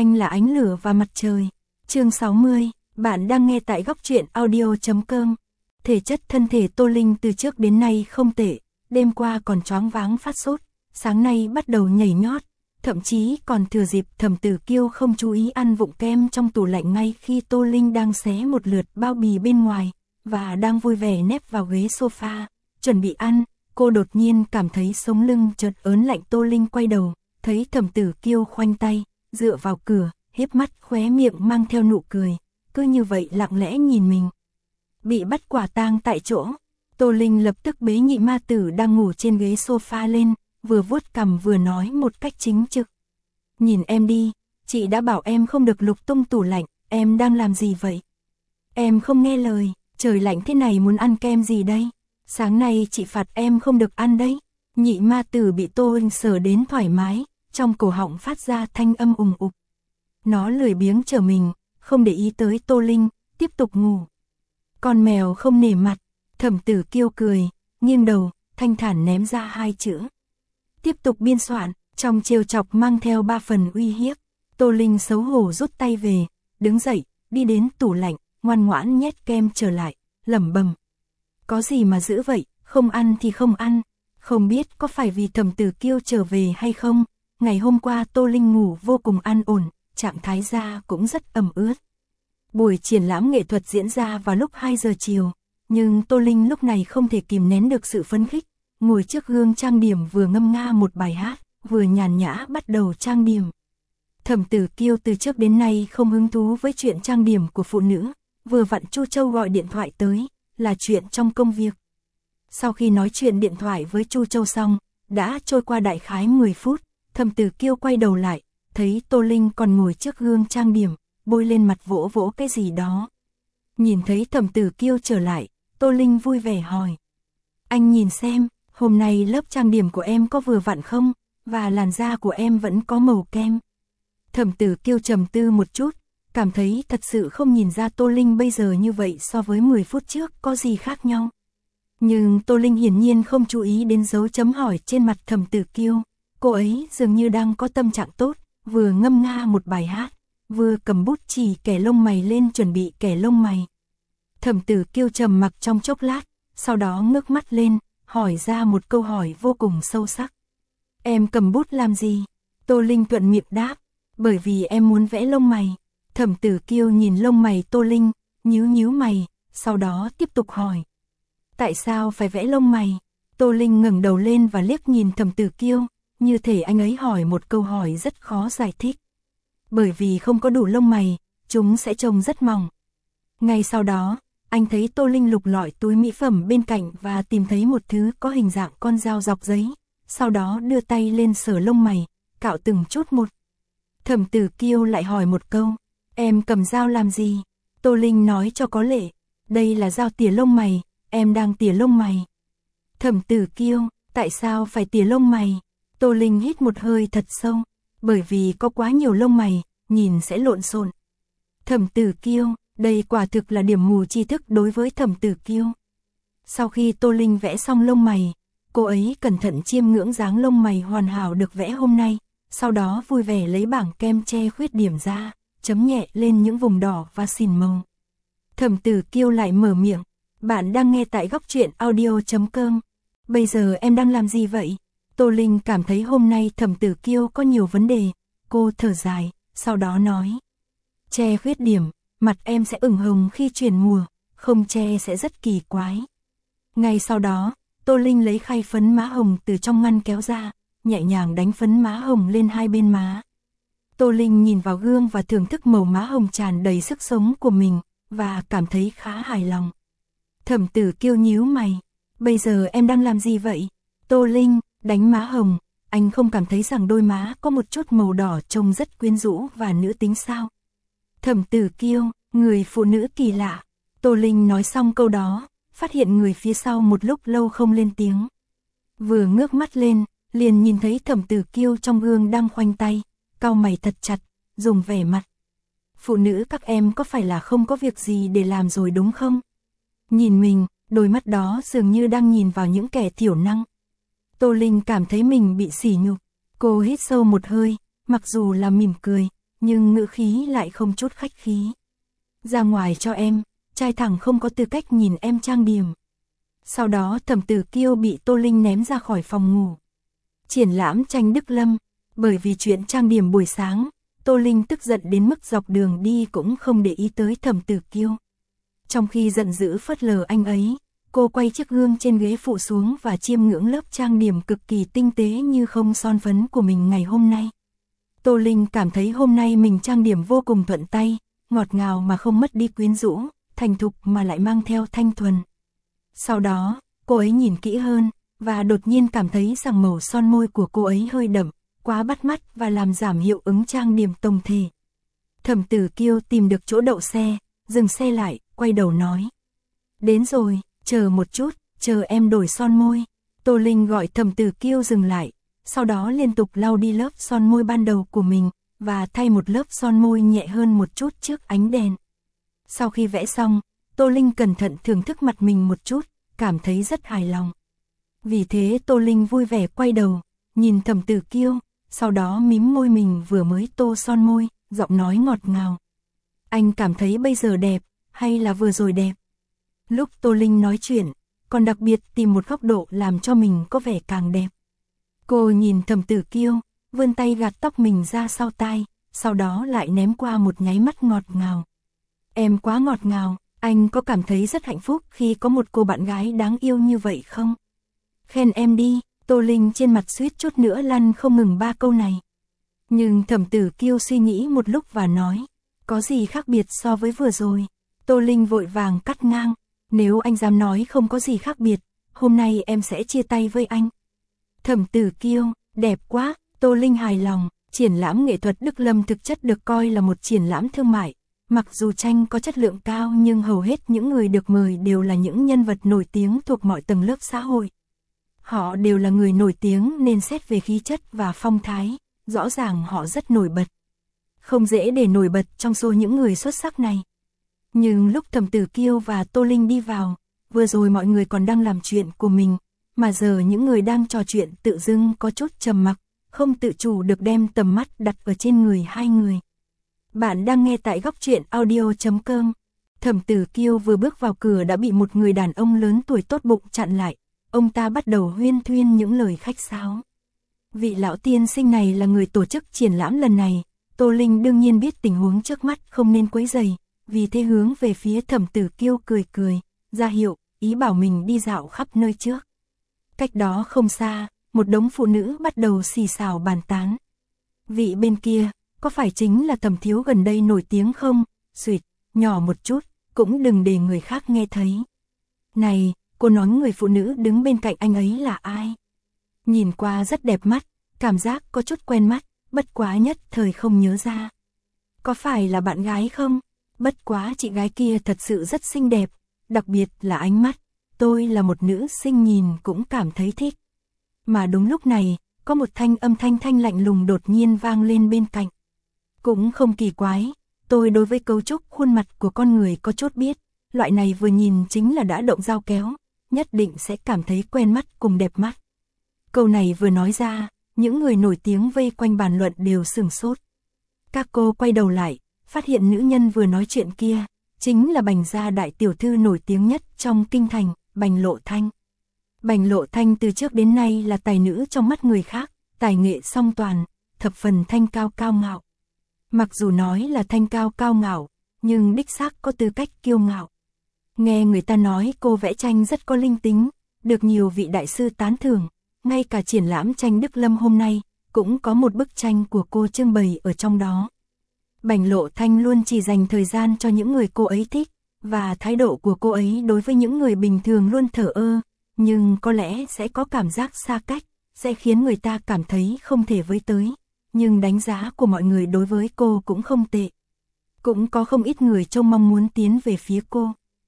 Anh là ánh lửa và mặt trời. Chương 60, bạn đang nghe tại góc truyện audio.com. Thể chất thân thể Tô Linh từ trước đến nay không tệ, đêm qua còn choáng váng phát sốt, sáng nay bắt đầu nhảy nhót, thậm chí còn thừa dịp Thẩm Tử Kiêu không chú ý ăn vụng kem trong tủ lạnh ngay khi Tô Linh đang xé một lượt bao bì bên ngoài, và đang vui vẻ nép vào ghế sofa, chuẩn bị ăn. Cô đột nhiên cảm thấy sống lưng chợt ớn lạnh. Tô Linh quay đầu, thấy Thẩm Tử Kiêu khoanh tay, dựa vào cửa, híp mắt, khóe miệng mang theo nụ cười, cứ như vậy lặng lẽ nhìn mình. Bị bắt quả tang tại chỗ, Tô Linh lập tức bế nhị ma tử đang ngủ trên ghế sofa lên, vừa vuốt cằm vừa nói một cách chính trực. Nhìn em đi, chị đã bảo em không được lục tung tủ lạnh, em đang làm gì vậy? Em không nghe lời, trời lạnh thế này muốn ăn kem gì đây? Sáng nay chị phạt em không được ăn đấy. Nhị ma tử bị Tô Linh sờ đến thoải mái, trong cổ họng phát ra thanh âm ùng ục. Nó lười biếng trở mình, không để ý tới Tô Linh, tiếp tục ngủ. Con mèo không nể mặt, Thẩm Tử Kiêu cười, nghiêng đầu, thanh thản ném ra hai chữ. Tiếp tục biên soạn, trong trêu chọc mang theo 3 phần uy hiếp. Tô Linh xấu hổ rút tay về, đứng dậy, đi đến tủ lạnh, ngoan ngoãn nhét kem trở lại, lẩm bẩm. Có gì mà giữ vậy, không ăn thì không ăn. Không biết có phải vì Thẩm Tử Kiêu trở về hay không, ngày hôm qua Tô Linh ngủ vô cùng an ổn, trạng thái da cũng rất ẩm ướt. Buổi triển lãm nghệ thuật diễn ra vào lúc 2 giờ chiều, nhưng Tô Linh lúc này không thể kìm nén được sự phấn khích, ngồi trước gương trang điểm vừa ngâm nga một bài hát, vừa nhàn nhã bắt đầu trang điểm. Thẩm Tử Kiêu từ trước đến nay không hứng thú với chuyện trang điểm của phụ nữ, vừa vặn Chu Châu gọi điện thoại tới, là chuyện trong công việc. Sau khi nói chuyện điện thoại với Chu Châu xong, đã trôi qua đại khái 10 phút, Thẩm Tử Kiêu quay đầu lại, thấy Tô Linh còn ngồi trước gương trang điểm, bôi lên mặt vỗ vỗ cái gì đó. Nhìn thấy Thẩm Tử Kiêu trở lại, Tô Linh vui vẻ hỏi. Anh nhìn xem, hôm nay lớp trang điểm của em có vừa vặn không, và làn da của em vẫn có màu kem. Thẩm Tử Kiêu trầm tư một chút, cảm thấy thật sự không nhìn ra Tô Linh bây giờ như vậy so với 10 phút trước có gì khác nhau. Nhưng Tô Linh hiển nhiên không chú ý đến dấu chấm hỏi trên mặt Thẩm Tử Kiêu. Cô ấy dường như đang có tâm trạng tốt, vừa ngâm nga một bài hát, vừa cầm bút chỉ kẻ lông mày lên chuẩn bị kẻ lông mày. Thẩm Tử Kiêu trầm mặc trong chốc lát, sau đó ngước mắt lên, hỏi ra một câu hỏi vô cùng sâu sắc. Em cầm bút làm gì? Tô Linh thuận miệng đáp, bởi vì em muốn vẽ lông mày. Thẩm Tử Kiêu nhìn lông mày Tô Linh, nhíu mày, sau đó tiếp tục hỏi. Tại sao phải vẽ lông mày? Tô Linh ngẩng đầu lên và liếc nhìn Thẩm Tử Kiêu, như thể anh ấy hỏi một câu hỏi rất khó giải thích. Bởi vì không có đủ lông mày, chúng sẽ trông rất mỏng. Ngay sau đó, anh thấy Tô Linh lục lọi túi mỹ phẩm bên cạnh và tìm thấy một thứ có hình dạng con dao dọc giấy, sau đó đưa tay lên sờ lông mày, cạo từng chút một. Thẩm Tử Kiêu lại hỏi một câu, em cầm dao làm gì? Tô Linh nói cho có lệ, đây là dao tỉa lông mày, em đang tỉa lông mày. Thẩm Tử Kiêu, tại sao phải tỉa lông mày? Tô Linh hít một hơi thật sâu, bởi vì có quá nhiều lông mày, nhìn sẽ lộn xộn. Thẩm Tử Kiêu, đây quả thực là điểm mù tri thức đối với Thẩm Tử Kiêu. Sau khi Tô Linh vẽ xong lông mày, cô ấy cẩn thận chiêm ngưỡng dáng lông mày hoàn hảo được vẽ hôm nay, sau đó vui vẻ lấy bảng kem che khuyết điểm ra, chấm nhẹ lên những vùng đỏ và xỉn màu. Thẩm Tử Kiêu lại mở miệng, bạn đang nghe tại góc truyện audio.com. Bây giờ em đang làm gì vậy? Tô Linh cảm thấy hôm nay Thẩm Tử Kiêu có nhiều vấn đề, cô thở dài, sau đó nói. Che khuyết điểm, mặt em sẽ ửng hồng khi chuyển mùa, không che sẽ rất kỳ quái. Ngay sau đó, Tô Linh lấy khay phấn má hồng từ trong ngăn kéo ra, nhẹ nhàng đánh phấn má hồng lên hai bên má. Tô Linh nhìn vào gương và thưởng thức màu má hồng tràn đầy sức sống của mình, và cảm thấy khá hài lòng. Thẩm Tử Kiêu nhíu mày, bây giờ em đang làm gì vậy? Tô Linh, đánh má hồng, anh không cảm thấy rằng đôi má có một chút màu đỏ trông rất quyến rũ và nữ tính sao? Thẩm Tử Kiêu, người phụ nữ kỳ lạ. Tô Linh nói xong câu đó, phát hiện người phía sau một lúc lâu không lên tiếng. Vừa ngước mắt lên, liền nhìn thấy Thẩm Tử Kiêu trong gương đang khoanh tay, cau mày thật chặt, dùng vẻ mặt. Phụ nữ các em có phải là không có việc gì để làm rồi đúng không? Nhìn mình, đôi mắt đó dường như đang nhìn vào những kẻ thiểu năng. Tô Linh cảm thấy mình bị sỉ nhục. Cô hít sâu một hơi, mặc dù là mỉm cười, nhưng ngữ khí lại không chút khách khí. Ra ngoài cho em, trai thẳng không có tư cách nhìn em trang điểm. Sau đó Thẩm Tử Kiêu bị Tô Linh ném ra khỏi phòng ngủ. Triển lãm tranh Đức Lâm, bởi vì chuyện trang điểm buổi sáng, Tô Linh tức giận đến mức dọc đường đi cũng không để ý tới Thẩm Tử Kiêu. Trong khi giận dữ phớt lờ anh ấy, cô quay chiếc gương trên ghế phụ xuống và chiêm ngưỡng lớp trang điểm cực kỳ tinh tế như không son phấn của mình ngày hôm nay. Tô Linh cảm thấy hôm nay mình trang điểm vô cùng thuận tay, ngọt ngào mà không mất đi quyến rũ, thành thục mà lại mang theo thanh thuần. Sau đó, cô ấy nhìn kỹ hơn, và đột nhiên cảm thấy rằng màu son môi của cô ấy hơi đậm, quá bắt mắt và làm giảm hiệu ứng trang điểm tổng thể. Thẩm Tử Kiêu tìm được chỗ đậu xe, dừng xe lại, quay đầu nói. Đến rồi, chờ một chút, chờ em đổi son môi. Tô Linh gọi Thẩm Tử Kiêu dừng lại, sau đó liên tục lau đi lớp son môi ban đầu của mình, và thay một lớp son môi nhẹ hơn một chút trước ánh đèn. Sau khi vẽ xong, Tô Linh cẩn thận thưởng thức mặt mình một chút, cảm thấy rất hài lòng. Vì thế Tô Linh vui vẻ quay đầu, nhìn Thẩm Tử Kiêu, sau đó mím môi mình vừa mới tô son môi, giọng nói ngọt ngào. Anh cảm thấy bây giờ đẹp, hay là vừa rồi đẹp? Lúc Tô Linh nói chuyện, còn đặc biệt tìm một góc độ làm cho mình có vẻ càng đẹp. Cô nhìn Thẩm Tử Kiêu, vươn tay gạt tóc mình ra sau tai, sau đó lại ném qua một nháy mắt ngọt ngào. Em quá ngọt ngào, anh có cảm thấy rất hạnh phúc khi có một cô bạn gái đáng yêu như vậy không? Khen em đi, Tô Linh trên mặt suýt chút nữa lăn không ngừng 3 câu này. Nhưng Thẩm Tử Kiêu suy nghĩ một lúc và nói, có gì khác biệt so với vừa rồi? Tô Linh vội vàng cắt ngang, nếu anh dám nói không có gì khác biệt, hôm nay em sẽ chia tay với anh. Thẩm Tử Kiêu, đẹp quá, Tô Linh hài lòng, triển lãm nghệ thuật Đức Lâm thực chất được coi là một triển lãm thương mại. Mặc dù tranh có chất lượng cao nhưng hầu hết những người được mời đều là những nhân vật nổi tiếng thuộc mọi tầng lớp xã hội. Họ đều là người nổi tiếng nên xét về khí chất và phong thái, rõ ràng họ rất nổi bật. Không dễ để nổi bật trong số những người xuất sắc này. Nhưng lúc Thẩm Tử Kiêu và Tô Linh đi vào, vừa rồi mọi người còn đang làm chuyện của mình, mà giờ những người đang trò chuyện tự dưng có chút trầm mặc, không tự chủ được đem tầm mắt đặt ở trên người hai người. Bạn đang nghe tại góc truyện audio.com. Thẩm Tử Kiêu vừa bước vào cửa đã bị một người đàn ông lớn tuổi tốt bụng chặn lại. Ông ta bắt đầu huyên thuyên những lời khách sáo. Vị lão tiên sinh này là người tổ chức triển lãm lần này. Tô Linh đương nhiên biết tình huống trước mắt không nên quấy rầy, vì thế hướng về phía Thẩm Tử Kiêu cười cười, ra hiệu, ý bảo mình đi dạo khắp nơi trước. Cách đó không xa, một đống phụ nữ bắt đầu xì xào bàn tán. Vị bên kia, có phải chính là Thẩm thiếu gần đây nổi tiếng không? Xuyệt, nhỏ một chút, cũng đừng để người khác nghe thấy. Này, cô nói người phụ nữ đứng bên cạnh anh ấy là ai? Nhìn qua rất đẹp mắt, cảm giác có chút quen mắt, bất quá nhất thời không nhớ ra. Có phải là bạn gái không? Bất quá chị gái kia thật sự rất xinh đẹp, đặc biệt là ánh mắt. Tôi là một nữ sinh nhìn cũng cảm thấy thích. Mà đúng lúc này, có một âm thanh thanh lạnh lùng đột nhiên vang lên bên cạnh. Cũng không kỳ quái, tôi đối với cấu trúc khuôn mặt của con người có chút biết, loại này vừa nhìn chính là đã động dao kéo, nhất định sẽ cảm thấy quen mắt cùng đẹp mắt. Câu này vừa nói ra, những người nổi tiếng vây quanh bàn luận đều sửng sốt. Các cô quay đầu lại, phát hiện nữ nhân vừa nói chuyện kia, chính là Bành gia đại tiểu thư nổi tiếng nhất trong kinh thành, Bành Lộ Thanh. Bành Lộ Thanh từ trước đến nay là tài nữ trong mắt người khác, tài nghệ song toàn, thập phần thanh cao cao ngạo. Mặc dù nói là thanh cao cao ngạo, nhưng đích xác có tư cách kiêu ngạo. Nghe người ta nói cô vẽ tranh rất có linh tính, được nhiều vị đại sư tán thưởng, ngay cả triển lãm tranh Đức Lâm hôm nay, cũng có một bức tranh của cô trưng bày ở trong đó. Bành Lộ Thanh luôn chỉ dành thời gian cho những người cô ấy thích, và thái độ của cô ấy đối với những người bình thường luôn thờ ơ, nhưng có lẽ sẽ có cảm giác xa cách, sẽ khiến người ta cảm thấy không thể với tới. Nhưng đánh giá của mọi người đối với cô cũng không tệ. Cũng có không ít người trông mong muốn tiến về phía cô.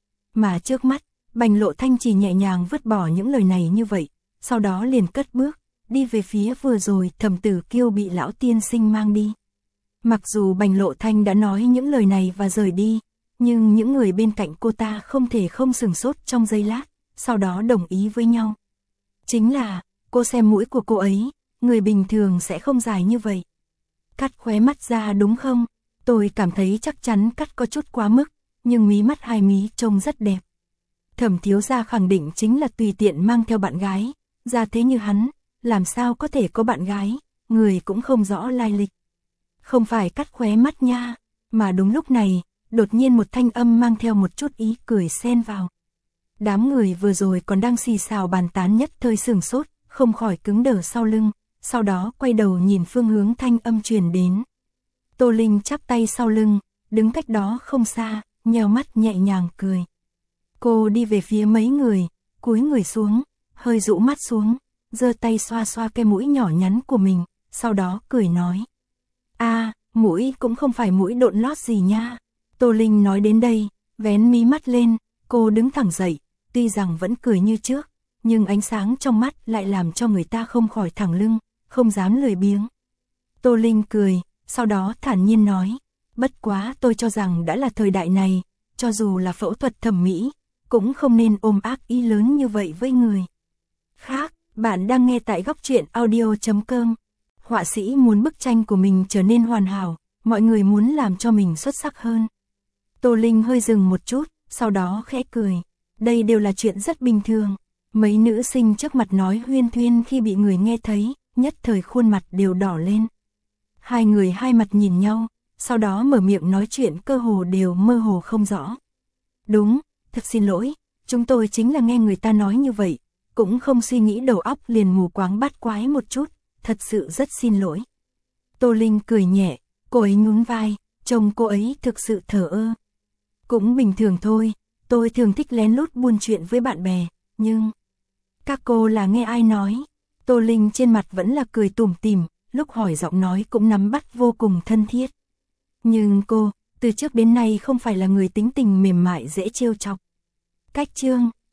Mà trước mắt, Bành Lộ Thanh chỉ nhẹ nhàng vứt bỏ những lời này như vậy, sau đó liền cất bước, đi về phía vừa rồi Thẩm Tử Kiêu bị lão tiên sinh mang đi. Mặc dù Bành Lộ Thanh đã nói những lời này và rời đi, nhưng những người bên cạnh cô ta không thể không sửng sốt trong giây lát, sau đó đồng ý với nhau. Chính là, cô xem mũi của cô ấy, người bình thường sẽ không dài như vậy. Cắt khóe mắt ra đúng không? Tôi cảm thấy chắc chắn cắt có chút quá mức, nhưng mí mắt hai mí trông rất đẹp. Thẩm thiếu gia khẳng định chính là tùy tiện mang theo bạn gái, ra thế như hắn, làm sao có thể có bạn gái, người cũng không rõ lai lịch. Không phải cắt khóe mắt nha, mà đúng lúc này, đột nhiên một thanh âm mang theo một chút ý cười xen vào. Đám người vừa rồi còn đang xì xào bàn tán nhất thời sửng sốt, không khỏi cứng đờ sau lưng, sau đó quay đầu nhìn phương hướng thanh âm truyền đến. Tô Linh chắp tay sau lưng, đứng cách đó không xa, nheo mắt nhẹ nhàng cười. Cô đi về phía mấy người, cúi người xuống, hơi rũ mắt xuống, giơ tay xoa xoa cái mũi nhỏ nhắn của mình, sau đó cười nói. Mũi cũng không phải mũi độn lót gì nha. Tô Linh nói đến đây, vén mí mắt lên, cô đứng thẳng dậy, tuy rằng vẫn cười như trước, nhưng ánh sáng trong mắt lại làm cho người ta không khỏi thẳng lưng, không dám lười biếng. Tô Linh cười, sau đó thản nhiên nói, bất quá tôi cho rằng đã là thời đại này, cho dù là phẫu thuật thẩm mỹ, cũng không nên ôm ác ý lớn như vậy với người khác. Bạn đang nghe tại góc truyện audio.com. Họa sĩ muốn bức tranh của mình trở nên hoàn hảo, mọi người muốn làm cho mình xuất sắc hơn. Tô Linh hơi dừng một chút, sau đó khẽ cười. Đây đều là chuyện rất bình thường. Mấy nữ sinh trước mặt nói huyên thuyên khi bị người nghe thấy, nhất thời khuôn mặt đều đỏ lên. Hai người hai mặt nhìn nhau, sau đó mở miệng nói chuyện cơ hồ đều mơ hồ không rõ. Đúng, thật xin lỗi, chúng tôi chính là nghe người ta nói như vậy, cũng không suy nghĩ đầu óc liền mù quáng bát quái một chút, thật sự rất xin lỗi. Tô Linh cười nhẹ, cô ấy nhún vai, trông cô ấy thực sự thờ ơ. Cũng bình thường thôi, tôi thường thích lén lút buôn chuyện với bạn bè, nhưng... Các cô là nghe ai nói? Tô Linh trên mặt vẫn là cười tủm tỉm, lúc hỏi giọng nói cũng nắm bắt vô cùng thân thiết. Nhưng cô, từ trước đến nay không phải là người tính tình mềm mại dễ trêu chọc. Cách chương